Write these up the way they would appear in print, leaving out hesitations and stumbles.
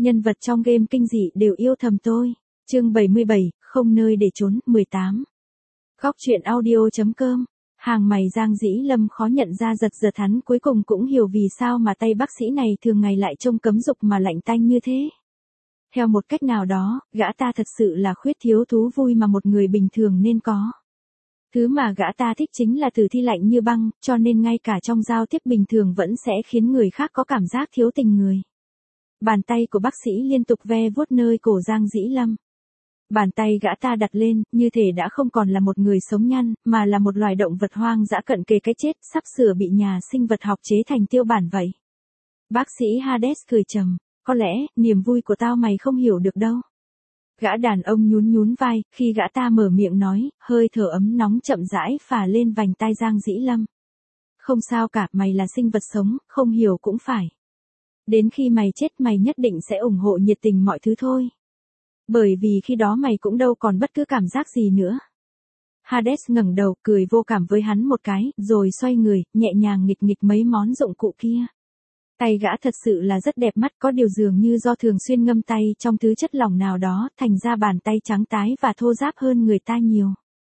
Nhân vật trong game kinh dị đều yêu thầm tôi. Chương 77, không nơi để trốn, 18. Góc truyện audio.com. Hàng mày Giang Dĩ Lâm khó nhận ra giật giật, hắn cuối cùng cũng hiểu vì sao mà tay bác sĩ này thường ngày lại trông cấm dục mà lạnh tanh như thế. Theo một cách nào đó, gã ta thật sự là khuyết thiếu thú vui mà một người bình thường nên có. Thứ mà gã ta thích chính là tử thi lạnh như băng, cho nên ngay cả trong giao tiếp bình thường vẫn sẽ khiến người khác có cảm giác thiếu tình người. Bàn tay của bác sĩ liên tục ve vuốt nơi cổ Giang Dĩ Lâm. Bàn tay gã ta đặt lên, như thể đã không còn là một người sống nhăn, mà là một loài động vật hoang dã cận kề cái chết, sắp sửa bị nhà sinh vật học chế thành tiêu bản vậy. Bác sĩ Hades cười trầm, có lẽ, niềm vui của tao mày không hiểu được đâu. Gã đàn ông nhún nhún vai, khi gã ta mở miệng nói, hơi thở ấm nóng chậm rãi phả lên vành tai Giang Dĩ Lâm. Không sao cả, mày là sinh vật sống, không hiểu cũng phải. Đến khi mày chết mày nhất định sẽ ủng hộ nhiệt tình mọi thứ thôi. Bởi vì khi đó mày cũng đâu còn bất cứ cảm giác gì nữa. Hades ngẩng đầu, cười vô cảm với hắn một cái, rồi xoay người, nhẹ nhàng nghịch nghịch mấy món dụng cụ kia. Tay gã thật sự là rất đẹp mắt, có điều dường như do thường xuyên ngâm tay trong thứ chất lỏng nào đó, thành ra bàn tay trắng tái và thô ráp hơn người ta nhiều.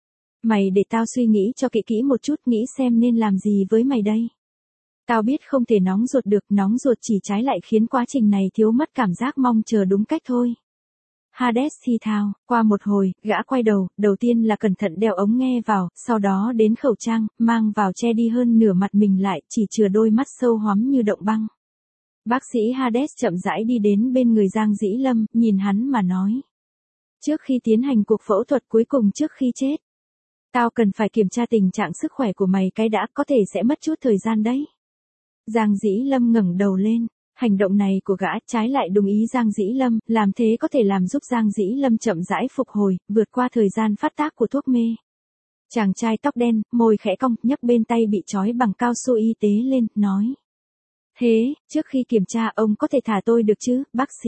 Mày để tao suy nghĩ cho kỹ kỹ một chút, nghĩ xem nên làm gì với mày đây. Tao biết không thể nóng ruột được, nóng ruột chỉ trái lại khiến quá trình này thiếu mất cảm giác mong chờ đúng cách thôi. Hades thì thào, qua một hồi, gã quay đầu tiên là cẩn thận đeo ống nghe vào, sau đó đến khẩu trang, mang vào che đi hơn nửa mặt mình lại, chỉ chừa đôi mắt sâu hoắm như động băng. Bác sĩ Hades chậm rãi đi đến bên người Giang Dĩ Lâm, nhìn hắn mà nói. Trước khi tiến hành cuộc phẫu thuật cuối cùng trước khi chết, tao cần phải kiểm tra tình trạng sức khỏe của mày cái đã, có thể sẽ mất chút thời gian đấy. Giang Dĩ Lâm ngẩng đầu lên. Hành động này của gã trái lại đồng ý Giang Dĩ Lâm, làm thế có thể làm giúp Giang Dĩ Lâm chậm rãi phục hồi, vượt qua thời gian phát tác của thuốc mê. Chàng trai tóc đen, môi khẽ cong, nhấc bên tay bị trói bằng cao su y tế lên, nói. Thế, trước khi kiểm tra ông có thể thả tôi được chứ, bác sĩ?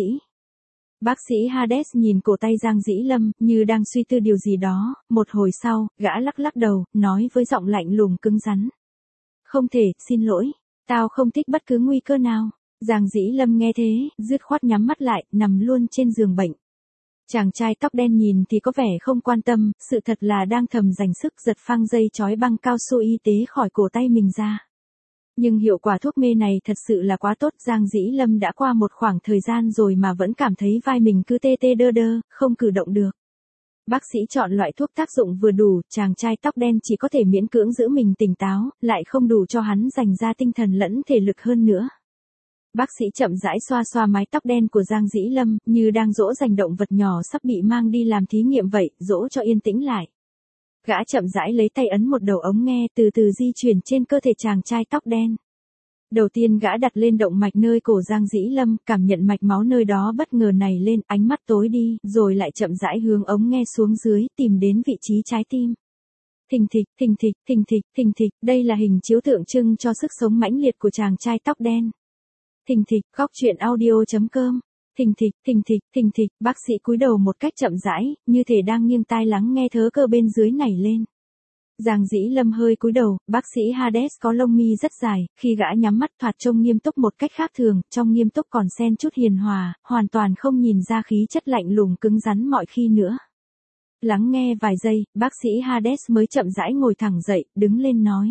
Bác sĩ Hades nhìn cổ tay Giang Dĩ Lâm, như đang suy tư điều gì đó, một hồi sau, gã lắc lắc đầu, nói với giọng lạnh lùng cứng rắn. Không thể, xin lỗi, tao không thích bất cứ nguy cơ nào. Giang Dĩ Lâm nghe thế, dứt khoát nhắm mắt lại, nằm luôn trên giường bệnh. Chàng trai tóc đen nhìn thì có vẻ không quan tâm, sự thật là đang thầm dành sức giật phăng dây trói băng cao su y tế khỏi cổ tay mình ra. Nhưng hiệu quả thuốc mê này thật sự là quá tốt, Giang Dĩ Lâm đã qua một khoảng thời gian rồi mà vẫn cảm thấy vai mình cứ tê tê đơ đơ, không cử động được. Bác sĩ chọn loại thuốc tác dụng vừa đủ, chàng trai tóc đen chỉ có thể miễn cưỡng giữ mình tỉnh táo, lại không đủ cho hắn dành ra tinh thần lẫn thể lực hơn nữa. Bác sĩ chậm rãi xoa xoa mái tóc đen của Giang Dĩ Lâm, như đang dỗ dành động vật nhỏ sắp bị mang đi làm thí nghiệm vậy, dỗ cho yên tĩnh lại. Gã chậm rãi lấy tay ấn một đầu ống nghe từ từ di chuyển trên cơ thể chàng trai tóc đen. Đầu tiên gã đặt lên động mạch nơi cổ Giang Dĩ Lâm, cảm nhận mạch máu nơi đó bất ngờ nảy lên, ánh mắt tối đi, rồi lại chậm rãi hướng ống nghe xuống dưới, tìm đến vị trí trái tim. Thình thịch, thình thịch, thình thịch, thình thịch, đây là hình chiếu tượng trưng cho sức sống mãnh liệt của chàng trai tóc đen. Thình thịch, góc truyện audio.com. Thình thịch, thình thịch, thình thịch, bác sĩ cúi đầu một cách chậm rãi, như thể đang nghiêng tai lắng nghe thớ cơ bên dưới nảy lên. Giang Dĩ Lâm hơi cúi đầu, bác sĩ Hades có lông mi rất dài, khi gã nhắm mắt thoạt trông nghiêm túc một cách khác thường, trong nghiêm túc còn xen chút hiền hòa, hoàn toàn không nhìn ra khí chất lạnh lùng cứng rắn mọi khi nữa. Lắng nghe vài giây, bác sĩ Hades mới chậm rãi ngồi thẳng dậy, đứng lên nói.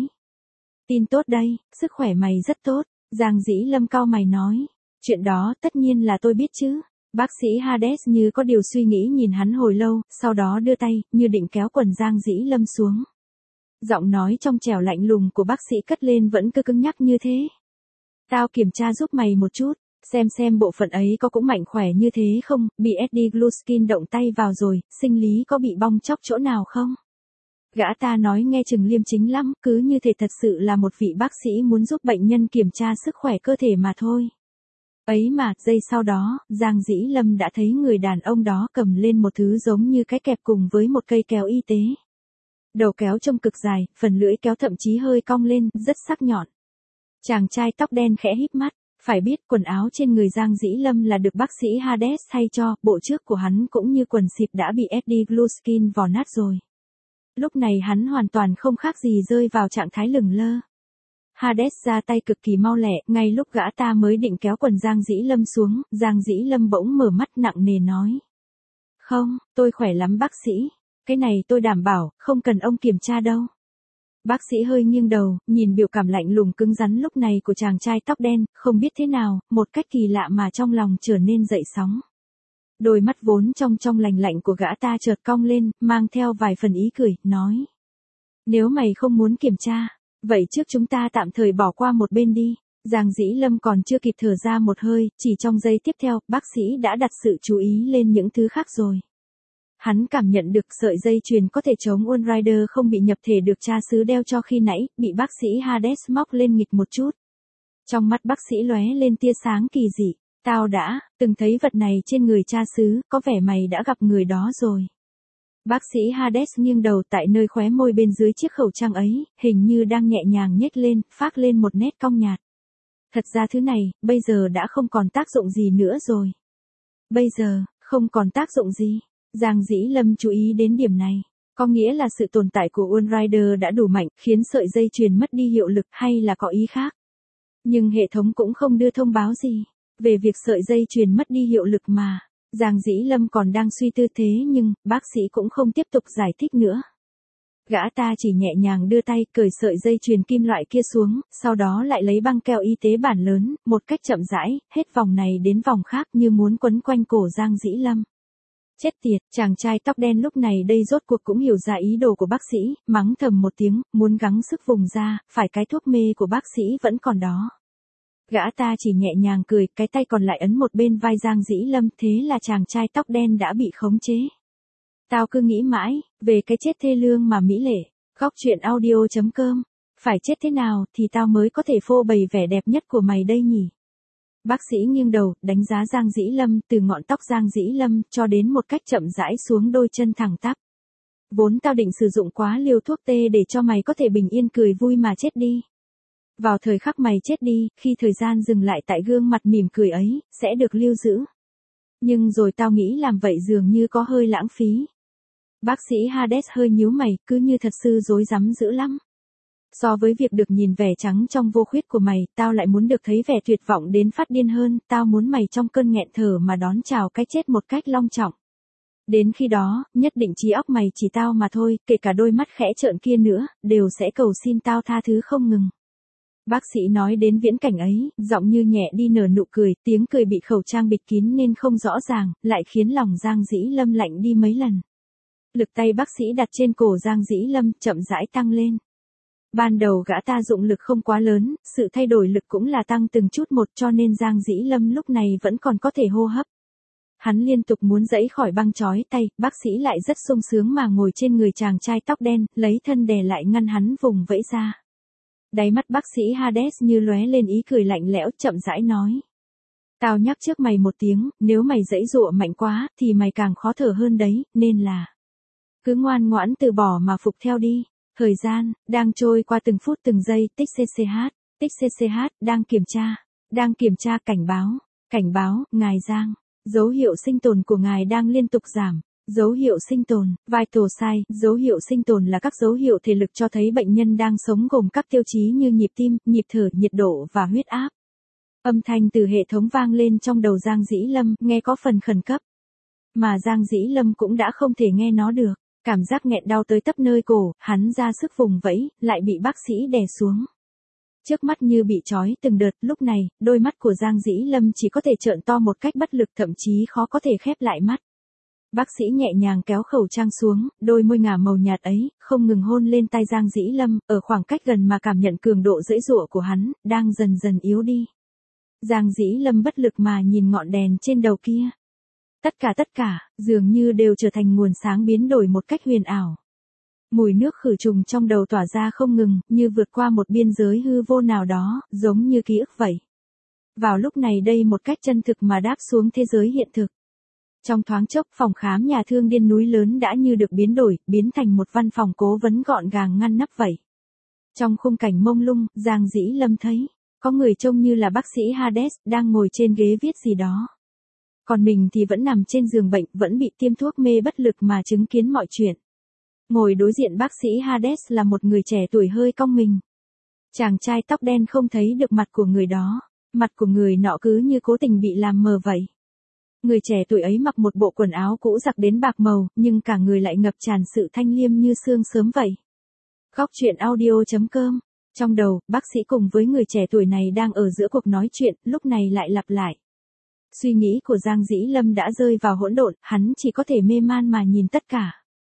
Tin tốt đây, sức khỏe mày rất tốt. Giang Dĩ Lâm cau mày nói. Chuyện đó tất nhiên là tôi biết chứ. Bác sĩ Hades như có điều suy nghĩ nhìn hắn hồi lâu, sau đó đưa tay, như định kéo quần Giang Dĩ Lâm xuống. Giọng nói trong trẻo lạnh lùng của bác sĩ cất lên vẫn cứ cứng nhắc như thế. Tao kiểm tra giúp mày một chút, xem bộ phận ấy có cũng mạnh khỏe như thế không, bị Eddie Gluskin động tay vào rồi, sinh lý có bị bong chóc chỗ nào không? Gã ta nói nghe chừng liêm chính lắm, cứ như thể thật sự là một vị bác sĩ muốn giúp bệnh nhân kiểm tra sức khỏe cơ thể mà thôi. Ấy mà, giây sau đó, Giang Dĩ Lâm đã thấy người đàn ông đó cầm lên một thứ giống như cái kẹp cùng với một cây kéo y tế. Đầu kéo trông cực dài, phần lưỡi kéo thậm chí hơi cong lên, rất sắc nhọn. Chàng trai tóc đen khẽ híp mắt, phải biết quần áo trên người Giang Dĩ Lâm là được bác sĩ Hades thay cho, bộ trước của hắn cũng như quần xịp đã bị Eddie Gluskin vò nát rồi. Lúc này hắn hoàn toàn không khác gì rơi vào trạng thái lửng lơ. Hades ra tay cực kỳ mau lẹ, ngay lúc gã ta mới định kéo quần Giang Dĩ Lâm xuống, Giang Dĩ Lâm bỗng mở mắt nặng nề nói. Không, tôi khỏe lắm bác sĩ, cái này tôi đảm bảo, không cần ông kiểm tra đâu. Bác sĩ hơi nghiêng đầu, nhìn biểu cảm lạnh lùng cứng rắn lúc này của chàng trai tóc đen, không biết thế nào, một cách kỳ lạ mà trong lòng trở nên dậy sóng. Đôi mắt vốn trong lành lạnh của gã ta chợt cong lên, mang theo vài phần ý cười, nói. Nếu mày không muốn kiểm tra, vậy trước chúng ta tạm thời bỏ qua một bên đi. Giang Dĩ Lâm còn chưa kịp thở ra một hơi, chỉ trong giây tiếp theo, bác sĩ đã đặt sự chú ý lên những thứ khác rồi. Hắn cảm nhận được sợi dây chuyền có thể chống One Rider không bị nhập thể được cha xứ đeo cho khi nãy, bị bác sĩ Hades móc lên nghịch một chút. Trong mắt bác sĩ lóe lên tia sáng kỳ dị. Tao đã từng thấy vật này trên người cha xứ, có vẻ mày đã gặp người đó rồi. Bác sĩ Hades nghiêng đầu tại nơi khóe môi bên dưới chiếc khẩu trang ấy, hình như đang nhẹ nhàng nhếch lên, phác lên một nét cong nhạt. Thật ra thứ này, bây giờ đã không còn tác dụng gì nữa rồi. Bây giờ, không còn tác dụng gì. Giang Dĩ Lâm chú ý đến điểm này. Có nghĩa là sự tồn tại của One Rider đã đủ mạnh, khiến sợi dây chuyền mất đi hiệu lực hay là có ý khác. Nhưng hệ thống cũng không đưa thông báo gì về việc sợi dây chuyền mất đi hiệu lực mà. Giang Dĩ Lâm còn đang suy tư thế nhưng, bác sĩ cũng không tiếp tục giải thích nữa. Gã ta chỉ nhẹ nhàng đưa tay cởi sợi dây chuyền kim loại kia xuống, sau đó lại lấy băng keo y tế bản lớn, một cách chậm rãi, hết vòng này đến vòng khác như muốn quấn quanh cổ Giang Dĩ Lâm. Chết tiệt, chàng trai tóc đen lúc này đây rốt cuộc cũng hiểu ra ý đồ của bác sĩ, mắng thầm một tiếng, muốn gắng sức vùng ra, phải cái thuốc mê của bác sĩ vẫn còn đó. Gã ta chỉ nhẹ nhàng cười, cái tay còn lại ấn một bên vai Giang Dĩ Lâm, thế là chàng trai tóc đen đã bị khống chế. Tao cứ nghĩ mãi, về cái chết thê lương mà mỹ lệ, góc truyện audio.com, phải chết thế nào thì tao mới có thể phô bày vẻ đẹp nhất của mày đây nhỉ? Bác sĩ nghiêng đầu, đánh giá Giang Dĩ Lâm, từ ngọn tóc Giang Dĩ Lâm, cho đến một cách chậm rãi xuống đôi chân thẳng tắp. Vốn tao định sử dụng quá liều thuốc tê để cho mày có thể bình yên cười vui mà chết đi. Vào thời khắc mày chết đi, khi thời gian dừng lại tại gương mặt mỉm cười ấy, sẽ được lưu giữ. Nhưng rồi tao nghĩ làm vậy dường như có hơi lãng phí. Bác sĩ Hades hơi nhíu mày, cứ như thật sự rối rắm dữ lắm. So với việc được nhìn vẻ trắng trong vô khuyết của mày, tao lại muốn được thấy vẻ tuyệt vọng đến phát điên hơn, tao muốn mày trong cơn nghẹn thở mà đón chào cái chết một cách long trọng. Đến khi đó, nhất định trí óc mày chỉ tao mà thôi, kể cả đôi mắt khẽ trợn kia nữa, đều sẽ cầu xin tao tha thứ không ngừng. Bác sĩ nói đến viễn cảnh ấy, giọng như nhẹ đi nở nụ cười, tiếng cười bị khẩu trang bịt kín nên không rõ ràng, lại khiến lòng Giang Dĩ Lâm lạnh đi mấy lần. Lực tay bác sĩ đặt trên cổ Giang Dĩ Lâm, chậm rãi tăng lên. Ban đầu gã ta dụng lực không quá lớn, sự thay đổi lực cũng là tăng từng chút một cho nên Giang Dĩ Lâm lúc này vẫn còn có thể hô hấp. Hắn liên tục muốn giãy khỏi băng trói tay, bác sĩ lại rất sung sướng mà ngồi trên người chàng trai tóc đen, lấy thân đè lại ngăn hắn vùng vẫy ra. Đáy mắt bác sĩ Hades như lóe lên ý cười lạnh lẽo, chậm rãi nói. Tao nhắc trước mày một tiếng, nếu mày giãy giụa mạnh quá, thì mày càng khó thở hơn đấy, nên là cứ ngoan ngoãn từ bỏ mà phục theo đi. Thời gian, đang trôi qua từng phút từng giây, tích CCH, đang kiểm tra, cảnh báo, ngài Giang, dấu hiệu sinh tồn của ngài đang liên tục giảm. Dấu hiệu sinh tồn, vital sign, dấu hiệu sinh tồn là các dấu hiệu thể lực cho thấy bệnh nhân đang sống gồm các tiêu chí như nhịp tim, nhịp thở, nhiệt độ và huyết áp. Âm thanh từ hệ thống vang lên trong đầu Giang Dĩ Lâm, nghe có phần khẩn cấp. Mà Giang Dĩ Lâm cũng đã không thể nghe nó được. Cảm giác nghẹn đau tới tấp nơi cổ, hắn ra sức vùng vẫy, lại bị bác sĩ đè xuống. Trước mắt như bị trói từng đợt, lúc này, đôi mắt của Giang Dĩ Lâm chỉ có thể trợn to một cách bất lực, thậm chí khó có thể khép lại mắt. Bác sĩ nhẹ nhàng kéo khẩu trang xuống, đôi môi ngả màu nhạt ấy, không ngừng hôn lên tay Giang Dĩ Lâm, ở khoảng cách gần mà cảm nhận cường độ giãy giụa của hắn, đang dần dần yếu đi. Giang Dĩ Lâm bất lực mà nhìn ngọn đèn trên đầu kia. Tất cả, dường như đều trở thành nguồn sáng biến đổi một cách huyền ảo. Mùi nước khử trùng trong đầu tỏa ra không ngừng, như vượt qua một biên giới hư vô nào đó, giống như ký ức vậy. Vào lúc này đây một cách chân thực mà đáp xuống thế giới hiện thực. Trong thoáng chốc, phòng khám nhà thương điên núi lớn đã như được biến đổi, biến thành một văn phòng cố vấn gọn gàng ngăn nắp vậy. Trong khung cảnh mông lung, Giang Dĩ Lâm thấy, có người trông như là bác sĩ Hades, đang ngồi trên ghế viết gì đó. Còn mình thì vẫn nằm trên giường bệnh, vẫn bị tiêm thuốc mê bất lực mà chứng kiến mọi chuyện. Ngồi đối diện bác sĩ Hades là một người trẻ tuổi hơi cong mình. Chàng trai tóc đen không thấy được mặt của người đó, mặt của người nọ cứ như cố tình bị làm mờ vậy. Người trẻ tuổi ấy mặc một bộ quần áo cũ giặc đến bạc màu, nhưng cả người lại ngập tràn sự thanh liêm như sương sớm vậy. Góc truyện audio.com. Trong đầu, bác sĩ cùng với người trẻ tuổi này đang ở giữa cuộc nói chuyện, lúc này lại lặp lại. Suy nghĩ của Giang Dĩ Lâm đã rơi vào hỗn độn, hắn chỉ có thể mê man mà nhìn tất cả.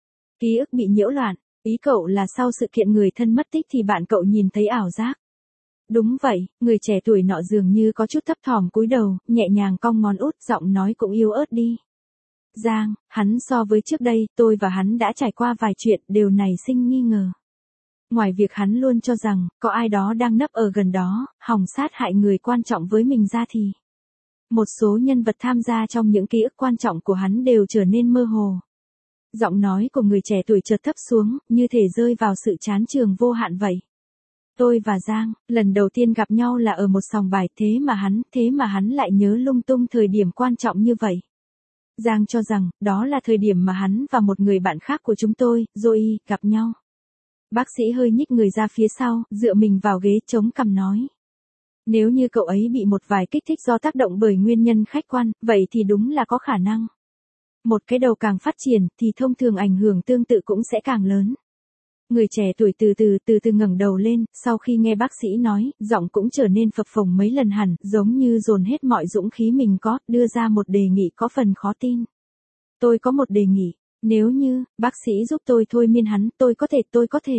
Ký ức bị nhiễu loạn, ý cậu là sau sự kiện người thân mất tích thì bạn cậu nhìn thấy ảo giác. Đúng vậy, người trẻ tuổi nọ dường như có chút thấp thỏm cúi đầu, nhẹ nhàng cong ngón út, giọng nói cũng yếu ớt đi. Giang, hắn so với trước đây, tôi và hắn đã trải qua vài chuyện, điều này sinh nghi ngờ. Ngoài việc hắn luôn cho rằng, có ai đó đang nấp ở gần đó, hòng sát hại người quan trọng với mình ra thì. Một số nhân vật tham gia trong những ký ức quan trọng của hắn đều trở nên mơ hồ. Giọng nói của người trẻ tuổi chợt thấp xuống, như thể rơi vào sự chán chường vô hạn vậy. Tôi và Giang, lần đầu tiên gặp nhau là ở một sòng bài, thế mà hắn lại nhớ lung tung thời điểm quan trọng như vậy. Giang cho rằng, đó là thời điểm mà hắn và một người bạn khác của chúng tôi, Zoe, gặp nhau. Bác sĩ hơi nhích người ra phía sau, dựa mình vào ghế chống cằm nói. Nếu như cậu ấy bị một vài kích thích do tác động bởi nguyên nhân khách quan, vậy thì đúng là có khả năng. Một cái đầu càng phát triển, thì thông thường ảnh hưởng tương tự cũng sẽ càng lớn. Người trẻ tuổi từ từ ngẩng đầu lên, sau khi nghe bác sĩ nói, giọng cũng trở nên phập phồng mấy lần hẳn, giống như dồn hết mọi dũng khí mình có, đưa ra một đề nghị có phần khó tin. Tôi có một đề nghị, nếu như, bác sĩ giúp tôi thôi miên hắn, tôi có thể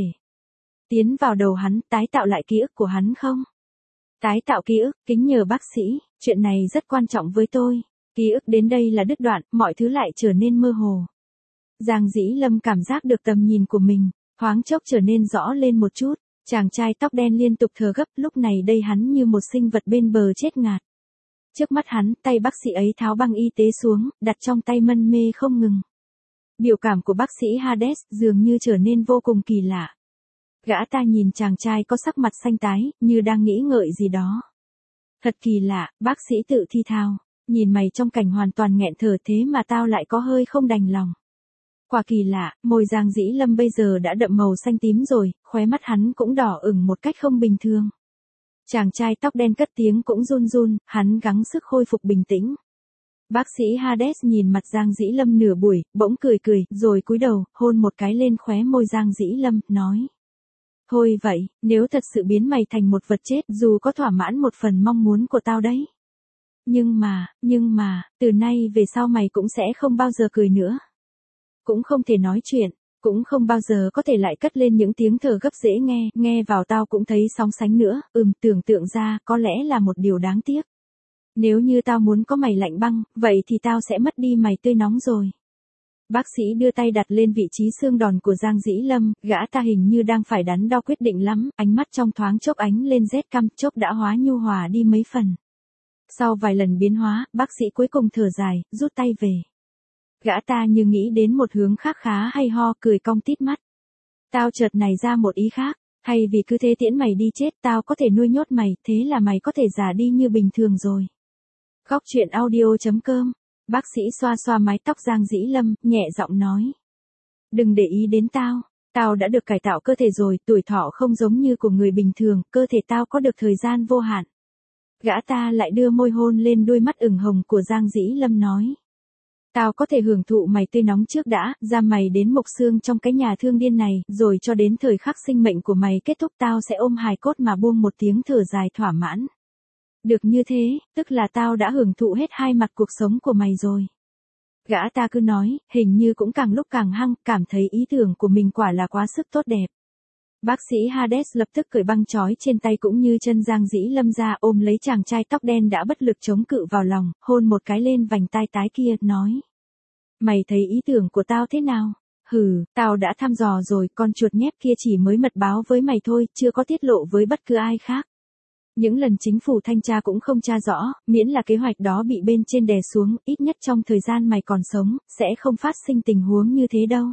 tiến vào đầu hắn, tái tạo lại ký ức của hắn không? Tái tạo ký ức, kính nhờ bác sĩ, chuyện này rất quan trọng với tôi. Ký ức đến đây là đứt đoạn, mọi thứ lại trở nên mơ hồ. Giang Dĩ Lâm cảm giác được tầm nhìn của mình, thoáng chốc trở nên rõ lên một chút. Chàng trai tóc đen liên tục thở gấp, lúc này đây hắn như một sinh vật bên bờ chết ngạt. Trước mắt hắn, tay bác sĩ ấy tháo băng y tế xuống, đặt trong tay mân mê không ngừng. Biểu cảm của bác sĩ Hades dường như trở nên vô cùng kỳ lạ. Gã ta nhìn chàng trai có sắc mặt xanh tái, như đang nghĩ ngợi gì đó. Thật kỳ lạ, bác sĩ tự thi thào, nhìn mày trong cảnh hoàn toàn nghẹn thở thế mà tao lại có hơi không đành lòng. Quả kỳ lạ, môi Giang Dĩ Lâm bây giờ đã đậm màu xanh tím rồi, khóe mắt hắn cũng đỏ ửng một cách không bình thường. Chàng trai tóc đen cất tiếng cũng run run, hắn gắng sức khôi phục bình tĩnh. Bác sĩ Hades nhìn mặt Giang Dĩ Lâm nửa buổi, bỗng cười, rồi cúi đầu, hôn một cái lên khóe môi Giang Dĩ Lâm, nói. Thôi vậy, nếu thật sự biến mày thành một vật chết, dù có thỏa mãn một phần mong muốn của tao đấy. Nhưng mà, từ nay về sau mày cũng sẽ không bao giờ cười nữa. Cũng không thể nói chuyện, cũng không bao giờ có thể lại cất lên những tiếng thở gấp dễ nghe vào tao cũng thấy sóng sánh nữa, tưởng tượng ra, có lẽ là một điều đáng tiếc. Nếu như tao muốn có mày lạnh băng, vậy thì tao sẽ mất đi mày tươi nóng rồi. Bác sĩ đưa tay đặt lên vị trí xương đòn của Giang Dĩ Lâm, gã ta hình như đang phải đắn đo quyết định lắm, ánh mắt trong thoáng chốc ánh lên rét căm, chốc đã hóa nhu hòa đi mấy phần. Sau vài lần biến hóa, bác sĩ cuối cùng thở dài, rút tay về. Gã ta như nghĩ đến một hướng khác khá hay ho, cười cong tít mắt. Tao chợt nảy ra một ý khác, thay vì cứ thế tiễn mày đi chết, tao có thể nuôi nhốt mày, thế là mày có thể già đi như bình thường rồi. Góc truyện audio.com. Bác sĩ xoa xoa mái tóc Giang Dĩ Lâm, nhẹ giọng nói. Đừng để ý đến tao đã được cải tạo cơ thể rồi, tuổi thọ không giống như của người bình thường, cơ thể tao có được thời gian vô hạn. Gã ta lại đưa môi hôn lên đôi mắt ửng hồng của Giang Dĩ Lâm nói. Tao có thể hưởng thụ mày tươi nóng trước đã, giam mày đến mộc xương trong cái nhà thương điên này, rồi cho đến thời khắc sinh mệnh của mày kết thúc tao sẽ ôm hài cốt mà buông một tiếng thở dài thỏa mãn. Được như thế, tức là tao đã hưởng thụ hết hai mặt cuộc sống của mày rồi. Gã ta cứ nói, hình như cũng càng lúc càng hăng, cảm thấy ý tưởng của mình quả là quá sức tốt đẹp. Bác sĩ Hades lập tức cởi băng trói trên tay cũng như chân Giang Dĩ Lâm ra, ôm lấy chàng trai tóc đen đã bất lực chống cự vào lòng, hôn một cái lên vành tai tái kia, nói. Mày thấy ý tưởng của tao thế nào? Tao đã thăm dò rồi, con chuột nhép kia chỉ mới mật báo với mày thôi, chưa có tiết lộ với bất cứ ai khác. Những lần chính phủ thanh tra cũng không tra rõ, miễn là kế hoạch đó bị bên trên đè xuống, ít nhất trong thời gian mày còn sống, sẽ không phát sinh tình huống như thế đâu.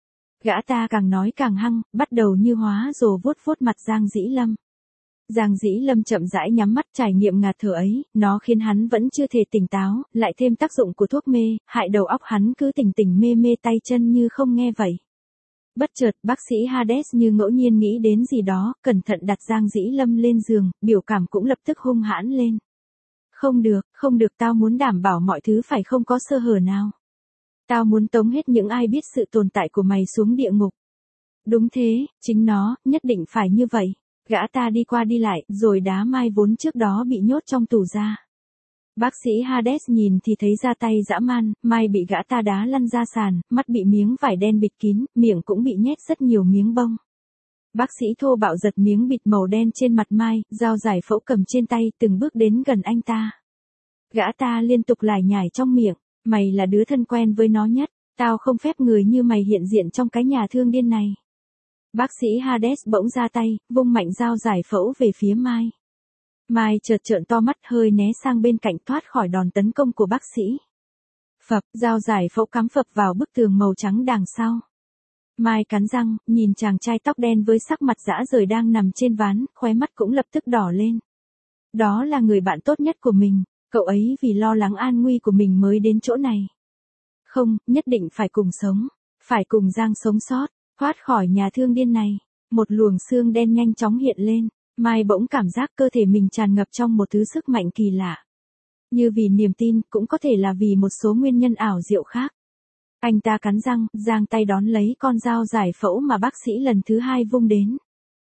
Gã ta càng nói càng hăng, bắt đầu như hóa rồ vuốt mặt Giang Dĩ Lâm. Giang Dĩ Lâm chậm rãi nhắm mắt, trải nghiệm ngạt thở ấy, nó khiến hắn vẫn chưa thể tỉnh táo, lại thêm tác dụng của thuốc mê, hại đầu óc hắn cứ tỉnh mê tay chân như không nghe vậy. Bất chợt, bác sĩ Hades như ngẫu nhiên nghĩ đến gì đó, cẩn thận đặt Giang Dĩ Lâm lên giường, biểu cảm cũng lập tức hung hãn lên. Không được, tao muốn đảm bảo mọi thứ phải không có sơ hở nào. Tao muốn tống hết những ai biết sự tồn tại của mày xuống địa ngục. Đúng thế, chính nó, nhất định phải như vậy. Gã ta đi qua đi lại, rồi đá Mai vốn trước đó bị nhốt trong tù ra. Bác sĩ Hades nhìn thì thấy ra tay dã man, Mai bị gã ta đá lăn ra sàn, mắt bị miếng vải đen bịt kín, miệng cũng bị nhét rất nhiều miếng bông. Bác sĩ thô bạo giật miếng bịt màu đen trên mặt Mai, dao giải phẫu cầm trên tay, từng bước đến gần anh ta. Gã ta liên tục lải nhải trong miệng, mày là đứa thân quen với nó nhất, tao không phép người như mày hiện diện trong cái nhà thương điên này. Bác sĩ Hades bỗng ra tay, vung mạnh dao giải phẫu về phía Mai. Mai chợt trợn to mắt hơi né sang bên cạnh thoát khỏi đòn tấn công của bác sĩ. Phập, dao giải phẫu cắm phập vào bức tường màu trắng đằng sau. Mai cắn răng, nhìn chàng trai tóc đen với sắc mặt rã rời đang nằm trên ván, khóe mắt cũng lập tức đỏ lên. Đó là người bạn tốt nhất của mình, cậu ấy vì lo lắng an nguy của mình mới đến chỗ này. Không, nhất định phải cùng sống, phải cùng Giang sống sót, thoát khỏi nhà thương điên này. Một luồng xương đen nhanh chóng hiện lên, Mai bỗng cảm giác cơ thể mình tràn ngập trong một thứ sức mạnh kỳ lạ. Như vì niềm tin, cũng có thể là vì một số nguyên nhân ảo diệu khác. Anh ta cắn răng, giang tay đón lấy con dao giải phẫu mà bác sĩ lần thứ hai vung đến.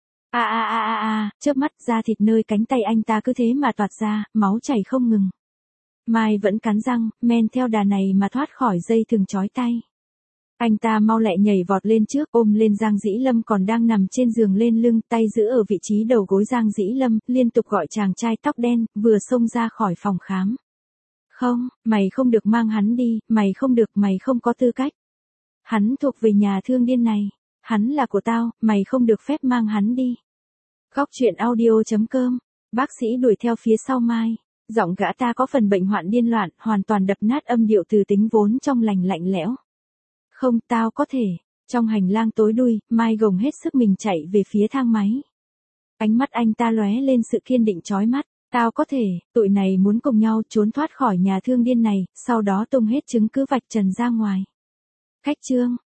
Chớp mắt da thịt nơi cánh tay anh ta cứ thế mà toạc ra, máu chảy không ngừng. Mai vẫn cắn răng, men theo đà này mà thoát khỏi dây thừng trói tay. Anh ta mau lẹ nhảy vọt lên trước, ôm lên Giang Dĩ Lâm còn đang nằm trên giường lên lưng, tay giữ ở vị trí đầu gối Giang Dĩ Lâm, liên tục gọi chàng trai tóc đen, vừa xông ra khỏi phòng khám. Không, mày không được mang hắn đi, mày không có tư cách. Hắn thuộc về nhà thương điên này, hắn là của tao, mày không được phép mang hắn đi. Góc truyện audio.com, bác sĩ đuổi theo phía sau Mai, giọng gã ta có phần bệnh hoạn điên loạn, hoàn toàn đập nát âm điệu từ tính vốn trong lành lạnh lẽo. Không, tao có thể. Trong hành lang tối đuôi, Mai gồng hết sức mình chạy về phía thang máy. Ánh mắt anh ta lóe lên sự kiên định chói mắt. Tao có thể, tụi này muốn cùng nhau trốn thoát khỏi nhà thương điên này, sau đó tung hết chứng cứ vạch trần ra ngoài. Khách chương.